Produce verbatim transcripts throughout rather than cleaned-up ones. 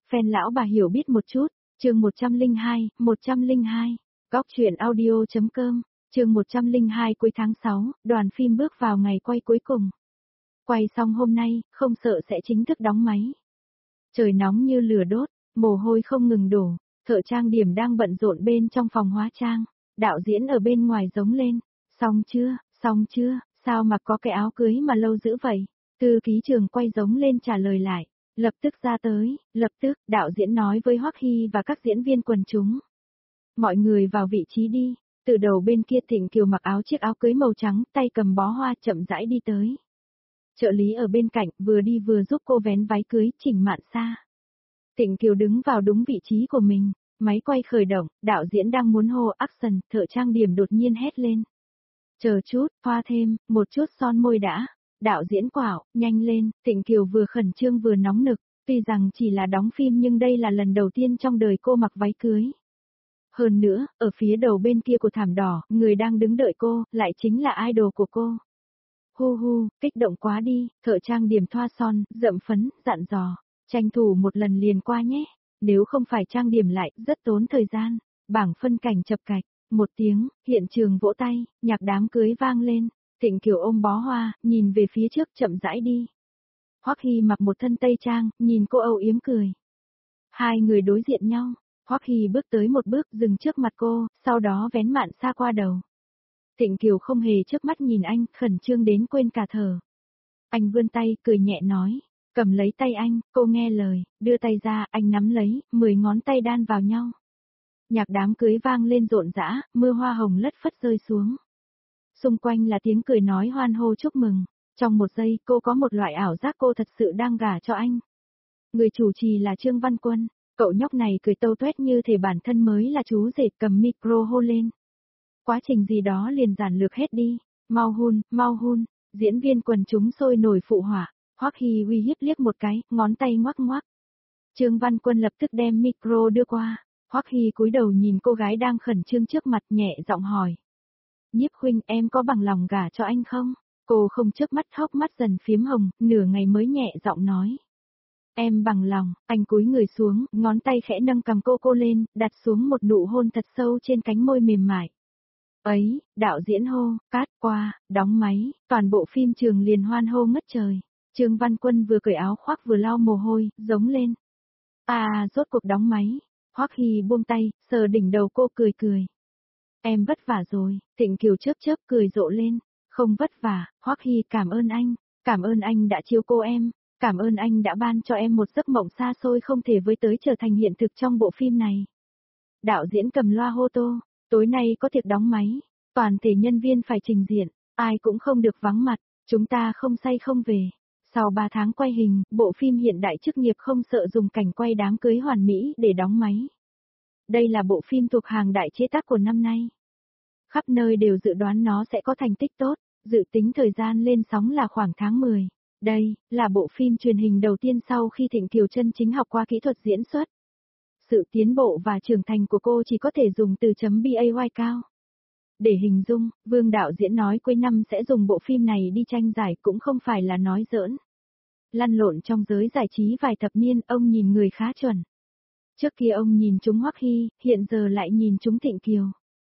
Fan lão bà hiểu biết một chút, chương một trăm lẻ hai, một trăm lẻ hai, góc truyện audio.com, chương một trăm lẻ hai cuối tháng sáu, đoàn phim bước vào ngày quay cuối cùng. Quay xong hôm nay, không sợ sẽ chính thức đóng máy. Trời nóng như lửa đốt, mồ hôi không ngừng đổ, thợ trang điểm đang bận rộn bên trong phòng hóa trang, đạo diễn ở bên ngoài giống lên, xong chưa, xong chưa, sao mà có cái áo cưới mà lâu dữ vậy, thư ký trường quay giống lên trả lời lại. Lập tức ra tới, lập tức, đạo diễn nói với Hoắc Hy và các diễn viên quần chúng. Mọi người vào vị trí đi, từ đầu bên kia Thịnh Kiều mặc áo chiếc áo cưới màu trắng, tay cầm bó hoa chậm rãi đi tới. Trợ lý ở bên cạnh, vừa đi vừa giúp cô vén váy cưới, chỉnh mạn xa. Thịnh Kiều đứng vào đúng vị trí của mình, máy quay khởi động, đạo diễn đang muốn hô action, thợ trang điểm đột nhiên hét lên. Chờ chút, thoa thêm, một chút son môi đã. Đạo diễn quảo, nhanh lên, Thịnh Kiều vừa khẩn trương vừa nóng nực, tuy rằng chỉ là đóng phim nhưng đây là lần đầu tiên trong đời cô mặc váy cưới. Hơn nữa, ở phía đầu bên kia của thảm đỏ, người đang đứng đợi cô, lại chính là idol của cô. Hu hu, kích động quá đi, thợ trang điểm thoa son, rậm phấn, dặn dò, tranh thủ một lần liền qua nhé, nếu không phải trang điểm lại, rất tốn thời gian, bảng phân cảnh chập cạch, một tiếng, hiện trường vỗ tay, nhạc đám cưới vang lên. Thịnh Kiều ôm bó hoa, nhìn về phía trước chậm rãi đi. Hoắc Hy mặc một thân tây trang, nhìn cô âu yếm cười. Hai người đối diện nhau, Hoắc Hy bước tới một bước dừng trước mặt cô, sau đó vén mạn xa qua đầu. Thịnh Kiều không hề chớp mắt nhìn anh, khẩn trương đến quên cả thở. Anh vươn tay, cười nhẹ nói, cầm lấy tay anh, cô nghe lời, đưa tay ra, anh nắm lấy, mười ngón tay đan vào nhau. Nhạc đám cưới vang lên rộn rã, mưa hoa hồng lất phất rơi xuống. Xung quanh là tiếng cười nói hoan hô chúc mừng, trong một giây cô có một loại ảo giác cô thật sự đang gả cho anh. Người chủ trì là Trương Văn Quân, cậu nhóc này cười tâu tuét như thể bản thân mới là chú rể cầm micro hô lên. Quá trình gì đó liền giản lược hết đi, mau hun, mau hun, diễn viên quần chúng sôi nổi phụ họa, Hoắc Hy uy hiếp liếc một cái, ngón tay ngoắc ngoắc. Trương Văn Quân lập tức đem micro đưa qua, Hoắc Hy cúi đầu nhìn cô gái đang khẩn trương trước mặt nhẹ giọng hỏi. Nhiếp huynh em có bằng lòng gả cho anh không? Cô không chớp mắt hốc mắt dần phiếm hồng, nửa ngày mới nhẹ giọng nói. Em bằng lòng, anh cúi người xuống, ngón tay khẽ nâng cầm cô cô lên, đặt xuống một nụ hôn thật sâu trên cánh môi mềm mại. Ấy, đạo diễn hô, cát qua, đóng máy, toàn bộ phim trường liền hoan hô ngất trời. Trương Văn Quân vừa cởi áo khoác vừa lau mồ hôi, giống lên. À, rốt cuộc đóng máy. Hoắc Hy buông tay, sờ đỉnh đầu cô cười cười. Em vất vả rồi, Thịnh Kiều chớp chớp cười rộ lên, không vất vả, Hoắc Hy cảm ơn anh, cảm ơn anh đã chiếu cô em, cảm ơn anh đã ban cho em một giấc mộng xa xôi không thể với tới trở thành hiện thực trong bộ phim này. Đạo diễn cầm loa hô tô, tối nay có tiệc đóng máy, toàn thể nhân viên phải trình diện, ai cũng không được vắng mặt, chúng ta không say không về. Sau ba tháng quay hình, bộ phim hiện đại chức nghiệp không sợ dùng cảnh quay đám cưới hoàn mỹ để đóng máy. Đây là bộ phim thuộc hàng đại chế tác của năm nay. Khắp nơi đều dự đoán nó sẽ có thành tích tốt, dự tính thời gian lên sóng là khoảng tháng mười. Đây, là bộ phim truyền hình đầu tiên sau khi Thịnh Kiều chân chính học qua kỹ thuật diễn xuất. Sự tiến bộ và trưởng thành của cô chỉ có thể dùng từ chấm B A Y cao. Để hình dung, Vương đạo diễn nói cuối năm sẽ dùng bộ phim này đi tranh giải cũng không phải là nói giỡn. Lăn lộn trong giới giải trí vài thập niên, ông nhìn người khá chuẩn. Trước kia ông nhìn chúng Hoắc Hy, hiện giờ lại nhìn chúng Thịnh Kiều.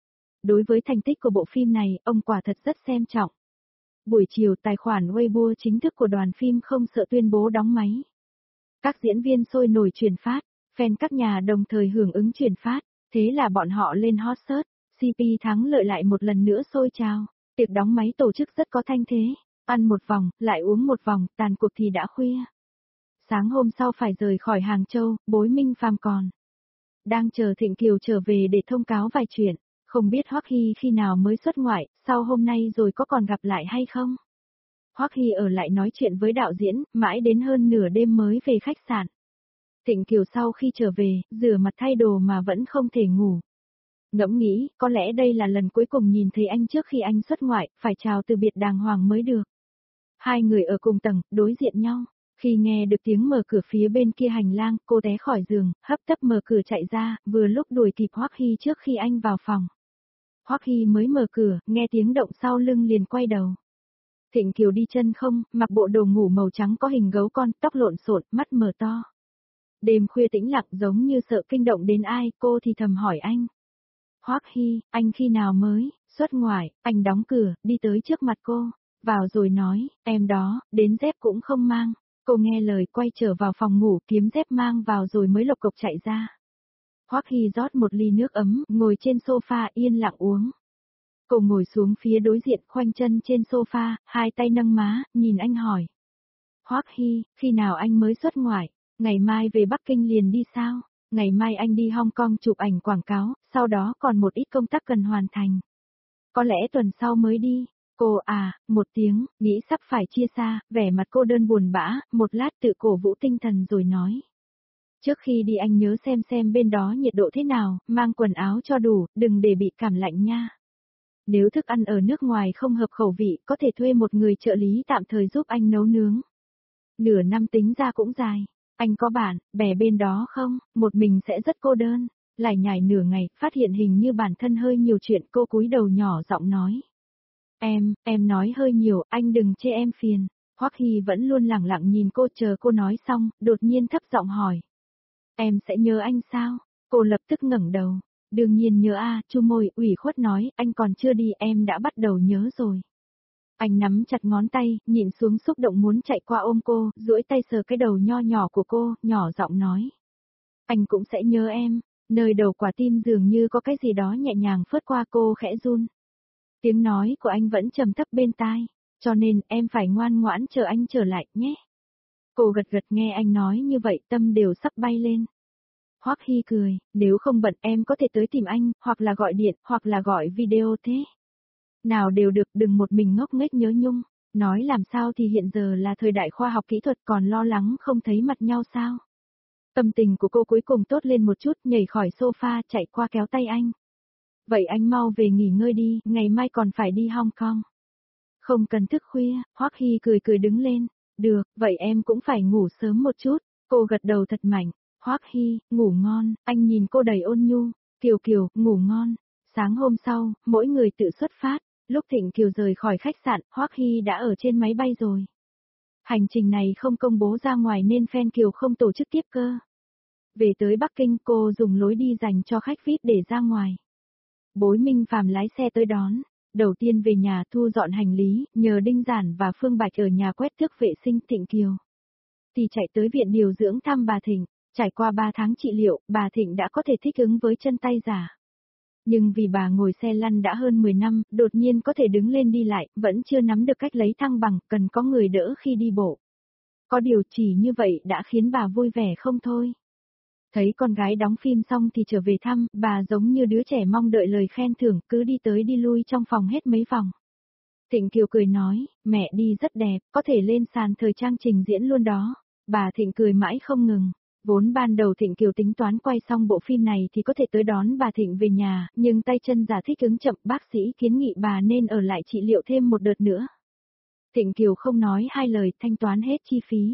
Đối với thành tích của bộ phim này, ông quả thật rất xem trọng. Buổi chiều tài khoản Weibo chính thức của đoàn phim không sợ tuyên bố đóng máy. Các diễn viên sôi nổi truyền phát, fan các nhà đồng thời hưởng ứng truyền phát, thế là bọn họ lên hot search, xê pê thắng lợi lại một lần nữa sôi trào. Tiệc đóng máy tổ chức rất có thanh thế, ăn một vòng, lại uống một vòng, tàn cuộc thì đã khuya. Sáng hôm sau phải rời khỏi Hàng Châu, Bối Minh Phàm còn đang chờ Thịnh Kiều trở về để thông cáo vài chuyện, không biết Hoắc Hy khi nào mới xuất ngoại, sau hôm nay rồi có còn gặp lại hay không. Hoắc Hy ở lại nói chuyện với đạo diễn, mãi đến hơn nửa đêm mới về khách sạn. Thịnh Kiều sau khi trở về, rửa mặt thay đồ mà vẫn không thể ngủ. Ngẫm nghĩ, có lẽ đây là lần cuối cùng nhìn thấy anh trước khi anh xuất ngoại, phải chào từ biệt đàng hoàng mới được. Hai người ở cùng tầng, đối diện nhau. Khi nghe được tiếng mở cửa phía bên kia hành lang, cô té khỏi giường, hấp tấp mở cửa chạy ra, vừa lúc đuổi kịp Hoắc Hy trước khi anh vào phòng. Hoắc Hy mới mở cửa, nghe tiếng động sau lưng liền quay đầu. Thịnh Kiều đi chân không, mặc bộ đồ ngủ màu trắng có hình gấu con, tóc lộn xộn, mắt mở to. Đêm khuya tĩnh lặng giống như sợ kinh động đến ai, cô thì thầm hỏi anh. Hoắc Hy, anh khi nào mới xuất ngoại? Anh đóng cửa, đi tới trước mặt cô, vào rồi nói, em đó, đến dép cũng không mang. Cô nghe lời quay trở vào phòng ngủ kiếm dép mang vào rồi mới lộc cộc chạy ra. Hoắc Hy rót một ly nước ấm, ngồi trên sofa yên lặng uống. Cô ngồi xuống phía đối diện khoanh chân trên sofa, hai tay nâng má, nhìn anh hỏi. Hoắc Hy, khi nào anh mới xuất ngoại? Ngày mai về Bắc Kinh liền đi sao? Ngày mai anh đi Hong Kong chụp ảnh quảng cáo, sau đó còn một ít công tác cần hoàn thành. Có lẽ tuần sau mới đi. Cô à, một tiếng, nghĩ sắp phải chia xa, vẻ mặt cô đơn buồn bã, một lát tự cổ vũ tinh thần rồi nói. Trước khi đi anh nhớ xem xem bên đó nhiệt độ thế nào, mang quần áo cho đủ, đừng để bị cảm lạnh nha. Nếu thức ăn ở nước ngoài không hợp khẩu vị, có thể thuê một người trợ lý tạm thời giúp anh nấu nướng. Nửa năm tính ra cũng dài. Anh có bạn, bè bên đó không? Một mình sẽ rất cô đơn. Lải nhải nửa ngày, phát hiện hình như bản thân hơi nhiều chuyện, cô cúi đầu nhỏ giọng nói. Em, em nói hơi nhiều, anh đừng chê em phiền. Hoắc Hy vẫn luôn lẳng lặng nhìn cô chờ cô nói xong, đột nhiên thấp giọng hỏi. Em sẽ nhớ anh sao? Cô lập tức ngẩng đầu. Đương nhiên nhớ a, chu môi, ủy khuất nói, anh còn chưa đi, em đã bắt đầu nhớ rồi. Anh nắm chặt ngón tay, nhìn xuống xúc động muốn chạy qua ôm cô, duỗi tay sờ cái đầu nho nhỏ của cô, nhỏ giọng nói. Anh cũng sẽ nhớ em, nơi đầu quả tim dường như có cái gì đó nhẹ nhàng phớt qua cô khẽ run. Tiếng nói của anh vẫn trầm thấp bên tai, cho nên em phải ngoan ngoãn chờ anh trở lại nhé. Cô gật gật nghe anh nói như vậy tâm đều sắp bay lên. Hoắc Hy cười, nếu không bận em có thể tới tìm anh, hoặc là gọi điện, hoặc là gọi video thế. Nào đều được, đừng một mình ngốc nghếch nhớ nhung, nói làm sao thì hiện giờ là thời đại khoa học kỹ thuật còn lo lắng không thấy mặt nhau sao. Tâm tình của cô cuối cùng tốt lên một chút, nhảy khỏi sofa chạy qua kéo tay anh. Vậy anh mau về nghỉ ngơi đi, ngày mai còn phải đi Hong Kong. Không cần thức khuya, Hoắc Hy cười cười đứng lên. Được, vậy em cũng phải ngủ sớm một chút. Cô gật đầu thật mạnh. Hoắc Hy, ngủ ngon, anh nhìn cô đầy ôn nhu. Kiều Kiều, ngủ ngon. Sáng hôm sau, mỗi người tự xuất phát. Lúc Thịnh Kiều rời khỏi khách sạn, Hoắc Hy đã ở trên máy bay rồi. Hành trình này không công bố ra ngoài nên fan Kiều không tổ chức tiếp cơ. Về tới Bắc Kinh cô dùng lối đi dành cho khách vi ai pi để ra ngoài. Bối Minh Phàm lái xe tới đón. Đầu tiên về nhà thu dọn hành lý, nhờ Đinh Giản và Phương Bạch ở nhà quét tước vệ sinh. Thịnh Kiều thì chạy tới viện điều dưỡng thăm bà Thịnh. Trải qua ba tháng trị liệu, bà Thịnh đã có thể thích ứng với chân tay giả. Nhưng vì bà ngồi xe lăn đã hơn mười năm, đột nhiên có thể đứng lên đi lại, vẫn chưa nắm được cách lấy thăng bằng, cần có người đỡ khi đi bộ. Có điều chỉ như vậy đã khiến bà vui vẻ không thôi. Thấy con gái đóng phim xong thì trở về thăm, bà giống như đứa trẻ mong đợi lời khen thưởng, cứ đi tới đi lui trong phòng hết mấy vòng. Thịnh Kiều cười nói, mẹ đi rất đẹp, có thể lên sàn thời trang trình diễn luôn đó. Bà Thịnh cười mãi không ngừng. Vốn ban đầu Thịnh Kiều tính toán quay xong bộ phim này thì có thể tới đón bà Thịnh về nhà, nhưng tay chân giả thích ứng chậm, bác sĩ kiến nghị bà nên ở lại trị liệu thêm một đợt nữa. Thịnh Kiều không nói hai lời, thanh toán hết chi phí.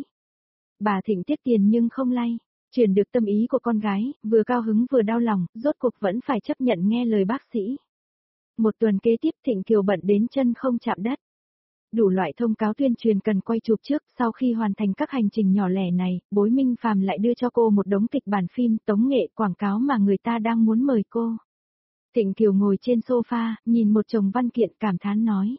Bà Thịnh tiếc tiền nhưng không lay, truyền được tâm ý của con gái, vừa cao hứng vừa đau lòng, rốt cuộc vẫn phải chấp nhận nghe lời bác sĩ. Một tuần kế tiếp Thịnh Kiều bận đến chân không chạm đất. Đủ loại thông cáo tuyên truyền cần quay chụp trước, sau khi hoàn thành các hành trình nhỏ lẻ này, Bối Minh Phàm lại đưa cho cô một đống kịch bản phim, tống nghệ, quảng cáo mà người ta đang muốn mời cô. Thịnh Kiều ngồi trên sofa, nhìn một chồng văn kiện cảm thán nói.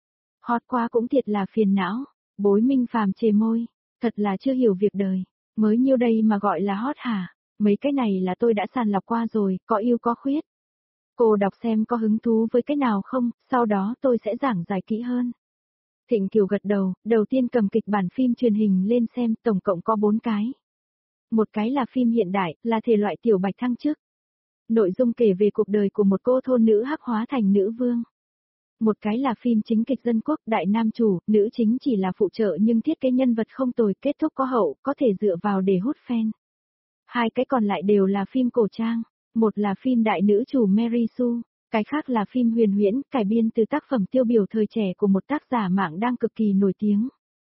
Hot quá cũng thiệt là phiền não. Bối Minh Phàm chề môi, thật là chưa hiểu việc đời, mới nhiêu đây mà gọi là hot hả, mấy cái này là tôi đã sàng lọc qua rồi, có ưu có khuyết. Cô đọc xem có hứng thú với cái nào không, sau đó tôi sẽ giảng giải kỹ hơn. Thịnh Kiều gật đầu, đầu tiên cầm kịch bản phim truyền hình lên xem, tổng cộng có bốn cái. Một cái là phim hiện đại, là thể loại tiểu bạch thăng chức. Nội dung kể về cuộc đời của một cô thôn nữ hắc hóa thành nữ vương. Một cái là phim chính kịch dân quốc, đại nam chủ, nữ chính chỉ là phụ trợ nhưng thiết kế nhân vật không tồi, kết thúc có hậu, có thể dựa vào để hút fan. Hai cái còn lại đều là phim cổ trang. Một là phim đại nữ chủ Mary Sue. Cái khác là phim huyền huyễn, cải biên từ tác phẩm tiêu biểu thời trẻ của một tác giả mạng đang cực kỳ nổi tiếng.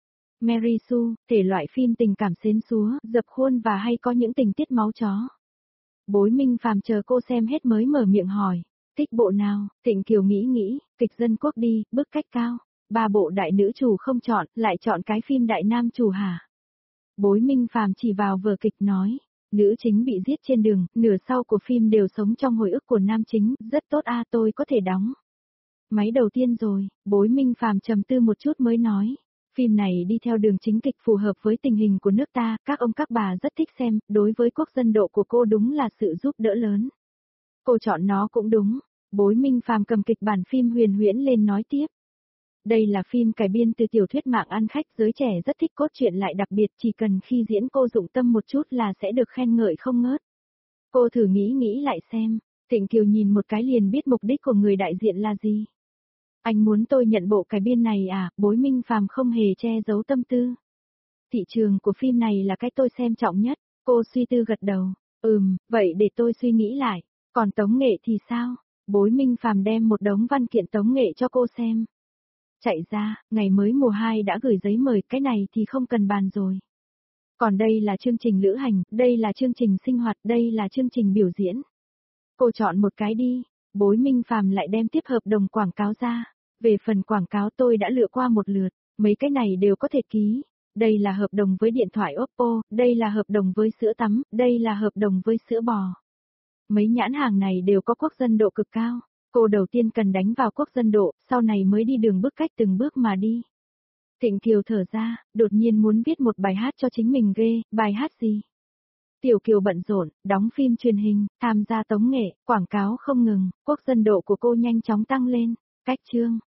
Mary Sue, thể loại phim tình cảm xến xúa, dập khuôn và hay có những tình tiết máu chó. Bối Minh Phàm chờ cô xem hết mới mở miệng hỏi, thích bộ nào? Thịnh Kiều nghĩ nghĩ, kịch dân quốc đi, bức cách cao. Ba bộ đại nữ chủ không chọn, lại chọn cái phim đại nam chủ hả? Bối Minh Phàm chỉ vào vở kịch nói, Nữ chính bị giết trên đường, nửa sau của phim đều sống trong hồi ức của nam chính, rất tốt a, tôi có thể đóng. Máy đầu tiên rồi, Bối Minh Phàm trầm tư một chút mới nói. Phim này đi theo đường chính kịch phù hợp với tình hình của nước ta, các ông các bà rất thích xem, đối với quốc dân độ của cô đúng là sự giúp đỡ lớn. Cô chọn nó cũng đúng. Bối Minh Phàm cầm kịch bản phim huyền huyễn lên nói tiếp. Đây là phim cải biên từ tiểu thuyết mạng ăn khách, giới trẻ rất thích, cốt truyện lại đặc biệt, chỉ cần khi diễn cô dụng tâm một chút là sẽ được khen ngợi không ngớt. Cô thử nghĩ nghĩ lại xem, Thịnh Kiều nhìn một cái liền biết mục đích của người đại diện là gì. Anh muốn tôi nhận bộ cải biên này à? Bối Minh Phàm không hề che giấu tâm tư. Thị trường của phim này là cái tôi xem trọng nhất, cô suy tư gật đầu. Ừm, vậy để tôi suy nghĩ lại, còn tống nghệ thì sao? Bối Minh Phàm đem một đống văn kiện tống nghệ cho cô xem. Chạy ra, ngày mới mùa hai đã gửi giấy mời, cái này thì không cần bàn rồi. Còn đây là chương trình lữ hành, đây là chương trình sinh hoạt, đây là chương trình biểu diễn. Cô chọn một cái đi. Bối Minh Phàm lại đem tiếp hợp đồng quảng cáo ra. Về phần quảng cáo tôi đã lựa qua một lượt, mấy cái này đều có thể ký. Đây là hợp đồng với điện thoại Oppo, đây là hợp đồng với sữa tắm, đây là hợp đồng với sữa bò. Mấy nhãn hàng này đều có quốc dân độ cực cao. Cô đầu tiên cần đánh vào quốc dân độ, sau này mới đi đường bước cách từng bước mà đi. Thịnh Kiều thở ra, đột nhiên muốn viết một bài hát cho chính mình ghê, bài hát gì? Tiểu Kiều bận rộn, đóng phim truyền hình, tham gia tống nghệ, quảng cáo không ngừng, quốc dân độ của cô nhanh chóng tăng lên. Cách chương